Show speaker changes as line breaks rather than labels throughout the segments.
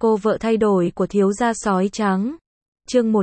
Cô vợ thay đổi của thiếu gia sói trắng. Chương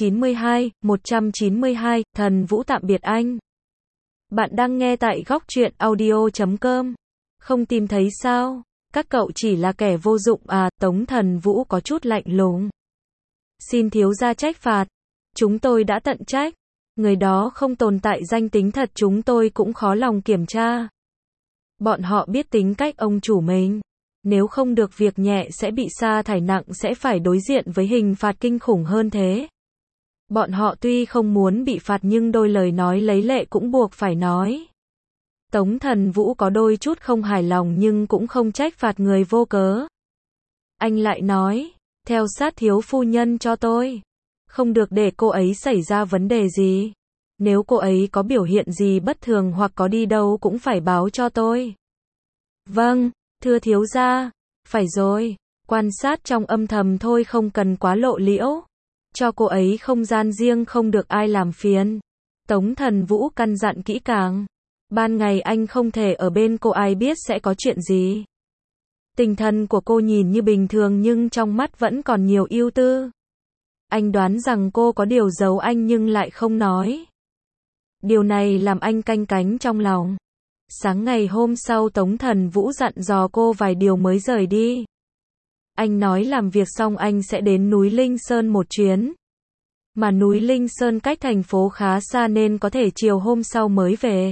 192, Thần Vũ tạm biệt anh. Bạn đang nghe tại góc truyện audio.com. Không tìm thấy sao? Các cậu chỉ là kẻ vô dụng à? Tống Thần Vũ có chút lạnh lùng. Xin thiếu gia trách phạt. Chúng tôi đã tận trách. Người đó không tồn tại, danh tính thật chúng tôi cũng khó lòng kiểm tra. Bọn họ biết tính cách ông chủ mình. Nếu không được việc nhẹ sẽ bị sa thải, nặng sẽ phải đối diện với hình phạt kinh khủng hơn thế. Bọn họ tuy không muốn bị phạt nhưng đôi lời nói lấy lệ cũng buộc phải nói. Tống Thần Vũ có đôi chút không hài lòng nhưng cũng không trách phạt người vô cớ. Anh lại nói, theo sát thiếu phu nhân cho tôi. Không được để cô ấy xảy ra vấn đề gì. Nếu cô ấy có biểu hiện gì bất thường hoặc có đi đâu cũng phải báo cho tôi. Vâng, thưa thiếu gia. Phải rồi, quan sát trong âm thầm thôi, không cần quá lộ liễu. Cho cô ấy không gian riêng, không được ai làm phiền. Tống Thần Vũ căn dặn kỹ càng. Ban ngày anh không thể ở bên cô, ai biết sẽ có chuyện gì. Tinh thần của cô nhìn như bình thường nhưng trong mắt vẫn còn nhiều ưu tư. Anh đoán rằng cô có điều giấu anh nhưng lại không nói. Điều này làm anh canh cánh trong lòng. Sáng ngày hôm sau Tống Thần Vũ dặn dò cô vài điều mới rời đi. Anh nói làm việc xong anh sẽ đến núi Linh Sơn một chuyến. Mà núi Linh Sơn cách thành phố khá xa nên có thể chiều hôm sau mới về.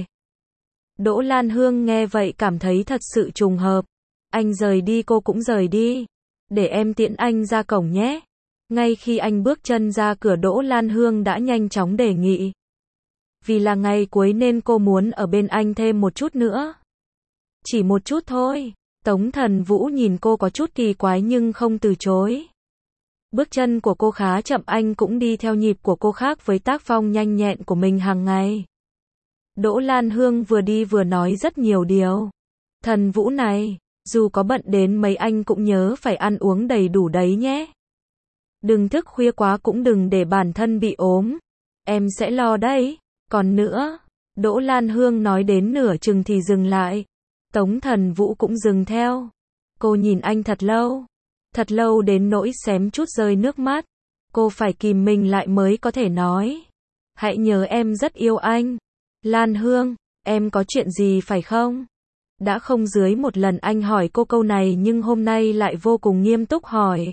Đỗ Lan Hương nghe vậy cảm thấy thật sự trùng hợp. Anh rời đi cô cũng rời đi. Để em tiễn anh ra cổng nhé. Ngay khi anh bước chân ra cửa Đỗ Lan Hương đã nhanh chóng đề nghị. Vì là ngày cuối nên cô muốn ở bên anh thêm một chút nữa. Chỉ một chút thôi. Tống Thần Vũ nhìn cô có chút kỳ quái nhưng không từ chối. Bước chân của cô khá chậm, anh cũng đi theo nhịp của cô, khác với tác phong nhanh nhẹn của mình hàng ngày. Đỗ Lan Hương vừa đi vừa nói rất nhiều điều. Thần Vũ này, dù có bận đến mấy anh cũng nhớ phải ăn uống đầy đủ đấy nhé. Đừng thức khuya quá, cũng đừng để bản thân bị ốm. Em sẽ lo đấy. Còn nữa, Đỗ Lan Hương nói đến nửa chừng thì dừng lại. Tống Thần Vũ cũng dừng theo. Cô nhìn anh thật lâu đến nỗi xém chút rơi nước mắt. Cô phải kìm mình lại mới có thể nói. Hãy nhớ em rất yêu anh. Lan Hương, em có chuyện gì phải không? Đã không dưới một lần anh hỏi cô câu này nhưng hôm nay lại vô cùng nghiêm túc hỏi.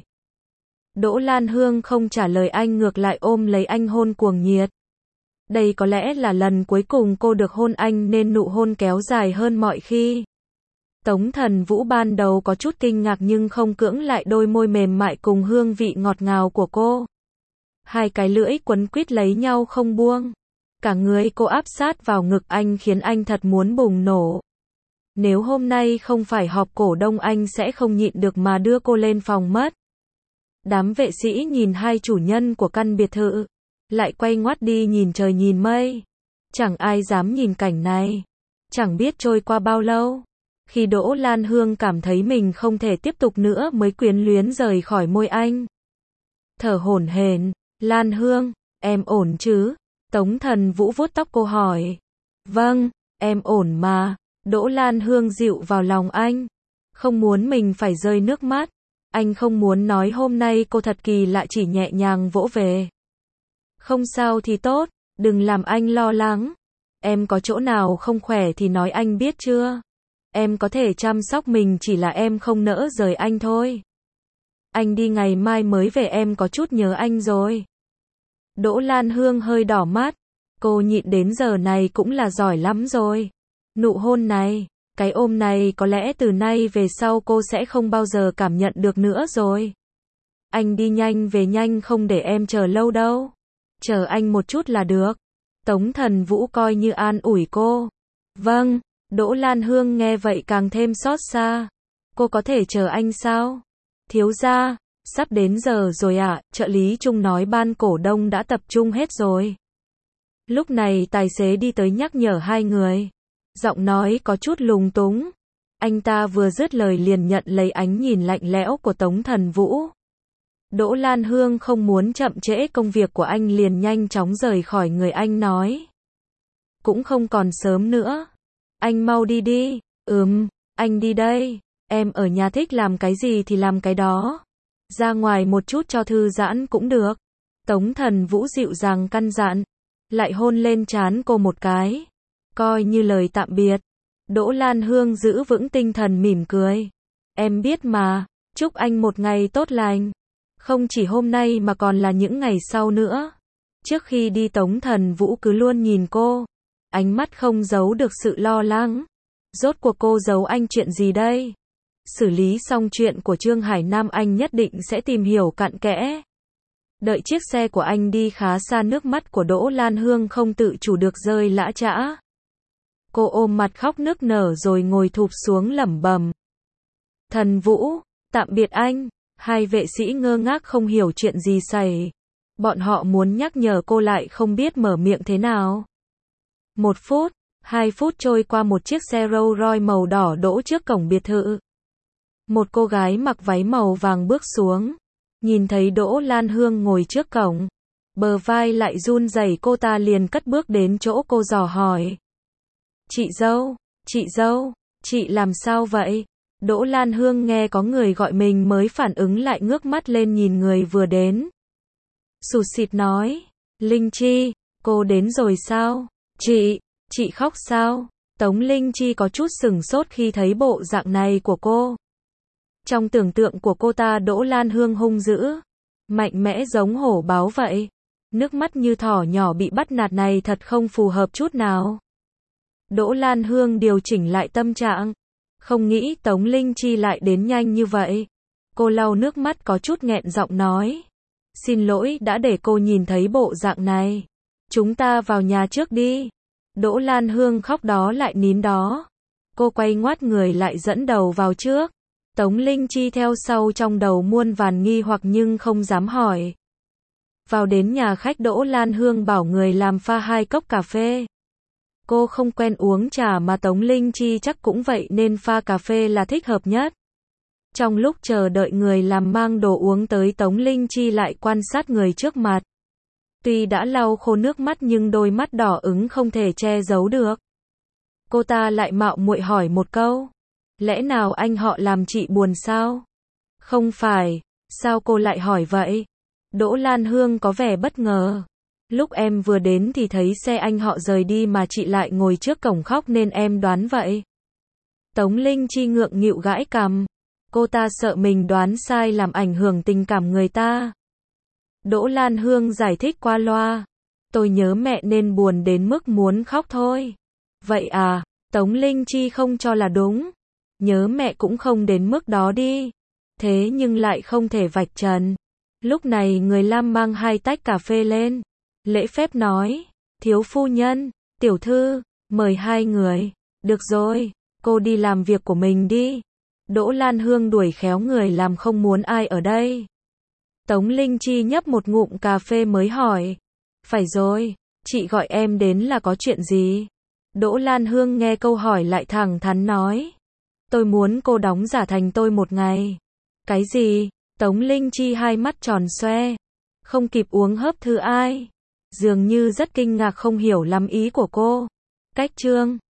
Đỗ Lan Hương không trả lời anh, ngược lại ôm lấy anh hôn cuồng nhiệt. Đây có lẽ là lần cuối cùng cô được hôn anh nên nụ hôn kéo dài hơn mọi khi. Tống Thần Vũ ban đầu có chút kinh ngạc nhưng không cưỡng lại đôi môi mềm mại cùng hương vị ngọt ngào của cô. Hai cái lưỡi quấn quýt lấy nhau không buông. Cả người cô áp sát vào ngực anh khiến anh thật muốn bùng nổ. Nếu hôm nay không phải họp cổ đông anh sẽ không nhịn được mà đưa cô lên phòng mất. Đám vệ sĩ nhìn hai chủ nhân của căn biệt thự, lại quay ngoắt đi nhìn trời nhìn mây. Chẳng ai dám nhìn cảnh này. Chẳng biết trôi qua bao lâu, khi Đỗ Lan Hương cảm thấy mình không thể tiếp tục nữa mới quyến luyến rời khỏi môi anh. Thở hổn hển, Lan Hương, em ổn chứ? Tống Thần Vũ vuốt tóc cô hỏi. Vâng, em ổn mà. Đỗ Lan Hương dịu vào lòng anh. Không muốn mình phải rơi nước mắt. Anh không muốn nói hôm nay cô thật kỳ lạ, chỉ nhẹ nhàng vỗ về. Không sao thì tốt, đừng làm anh lo lắng. Em có chỗ nào không khỏe thì nói anh biết chưa? Em có thể chăm sóc mình, chỉ là em không nỡ rời anh thôi. Anh đi ngày mai mới về, em có chút nhớ anh rồi. Đỗ Lan Hương hơi đỏ mắt. Cô nhịn đến giờ này cũng là giỏi lắm rồi. Nụ hôn này, cái ôm này có lẽ từ nay về sau cô sẽ không bao giờ cảm nhận được nữa rồi. Anh đi nhanh về nhanh, không để em chờ lâu đâu. Chờ anh một chút là được. Tống Thần Vũ coi như an ủi cô. Vâng. Đỗ Lan Hương nghe vậy càng thêm xót xa. Cô có thể chờ anh sao? Thiếu gia, sắp đến giờ rồi ạ, trợ lý Trung nói ban cổ đông đã tập trung hết rồi. Lúc này tài xế đi tới nhắc nhở hai người. Giọng nói có chút lúng túng. Anh ta vừa dứt lời liền nhận lấy ánh nhìn lạnh lẽo của Tống Thần Vũ. Đỗ Lan Hương không muốn chậm trễ công việc của anh liền nhanh chóng rời khỏi người anh, nói. Cũng không còn sớm nữa. Anh mau đi đi. Anh đi đây. Em ở nhà thích làm cái gì thì làm cái đó. Ra ngoài một chút cho thư giãn cũng được. Tống Thần Vũ dịu dàng căn dặn. Lại hôn lên trán cô một cái. Coi như lời tạm biệt. Đỗ Lan Hương giữ vững tinh thần mỉm cười. Em biết mà, chúc anh một ngày tốt lành. Không chỉ hôm nay mà còn là những ngày sau nữa. Trước khi đi Tống Thần Vũ cứ luôn nhìn cô. Ánh mắt không giấu được sự lo lắng. Rốt cuộc cô giấu anh chuyện gì đây? Xử lý xong chuyện của Trương Hải Nam anh nhất định sẽ tìm hiểu cặn kẽ. Đợi chiếc xe của anh đi khá xa, nước mắt của Đỗ Lan Hương không tự chủ được rơi lã chã. Cô ôm mặt khóc nức nở rồi ngồi thụp xuống lẩm bẩm. Thần Vũ, tạm biệt anh. Hai vệ sĩ ngơ ngác không hiểu chuyện gì xảy. Bọn họ muốn nhắc nhở cô lại không biết mở miệng thế nào. 1 phút, 2 phút trôi qua, một chiếc xe Rolls Royce màu đỏ đỗ trước cổng biệt thự. Một cô gái mặc váy màu vàng bước xuống. Nhìn thấy Đỗ Lan Hương ngồi trước cổng. Bờ vai lại run rẩy, cô ta liền cất bước đến chỗ cô dò hỏi. Chị dâu, chị làm sao vậy? Đỗ Lan Hương nghe có người gọi mình mới phản ứng lại, ngước mắt lên nhìn người vừa đến. Sụt sịt nói. Linh Chi, cô đến rồi sao? Chị khóc sao? Tống Linh Chi có chút sửng sốt khi thấy bộ dạng này của cô. Trong tưởng tượng của cô ta, Đỗ Lan Hương hung dữ, mạnh mẽ giống hổ báo vậy. Nước mắt như thỏ nhỏ bị bắt nạt này thật không phù hợp chút nào. Đỗ Lan Hương điều chỉnh lại tâm trạng. Không nghĩ Tống Linh Chi lại đến nhanh như vậy. Cô lau nước mắt có chút nghẹn giọng nói. Xin lỗi đã để cô nhìn thấy bộ dạng này. Chúng ta vào nhà trước đi. Đỗ Lan Hương khóc đó lại nín đó. Cô quay ngoắt người lại dẫn đầu vào trước. Tống Linh Chi theo sau, trong đầu muôn vàn nghi hoặc nhưng không dám hỏi. Vào đến nhà khách, Đỗ Lan Hương bảo người làm pha 2 cốc cà phê. Cô không quen uống trà mà Tống Linh Chi chắc cũng vậy nên pha cà phê là thích hợp nhất. Trong lúc chờ đợi người làm mang đồ uống tới, Tống Linh Chi lại quan sát người trước mặt. Tuy đã lau khô nước mắt nhưng đôi mắt đỏ ửng không thể che giấu được. Cô ta lại mạo muội hỏi một câu. Lẽ nào anh họ làm chị buồn sao? Không phải, sao cô lại hỏi vậy? Đỗ Lan Hương có vẻ bất ngờ. Lúc em vừa đến thì thấy xe anh họ rời đi mà chị lại ngồi trước cổng khóc nên em đoán vậy. Tống Linh Chi ngượng nghịu gãi cằm. Cô ta sợ mình đoán sai làm ảnh hưởng tình cảm người ta. Đỗ Lan Hương giải thích qua loa. Tôi nhớ mẹ nên buồn đến mức muốn khóc thôi. Vậy à? Tống Linh Chi không cho là đúng. Nhớ mẹ cũng không đến mức đó đi. Thế nhưng lại không thể vạch trần. Lúc này người Lam mang 2 tách cà phê lên. Lễ phép nói. Thiếu phu nhân, tiểu thư, mời 2 người. Được rồi, cô đi làm việc của mình đi. Đỗ Lan Hương đuổi khéo người làm không muốn ai ở đây. Tống Linh Chi nhấp một ngụm cà phê mới hỏi. Phải rồi, chị gọi em đến là có chuyện gì? Đỗ Lan Hương nghe câu hỏi lại thẳng thắn nói. Tôi muốn cô đóng giả thành tôi một ngày. Cái gì? Tống Linh Chi hai mắt tròn xoe. Không kịp uống hớp thư ai. Dường như rất kinh ngạc không hiểu lắm ý của cô. Cách chương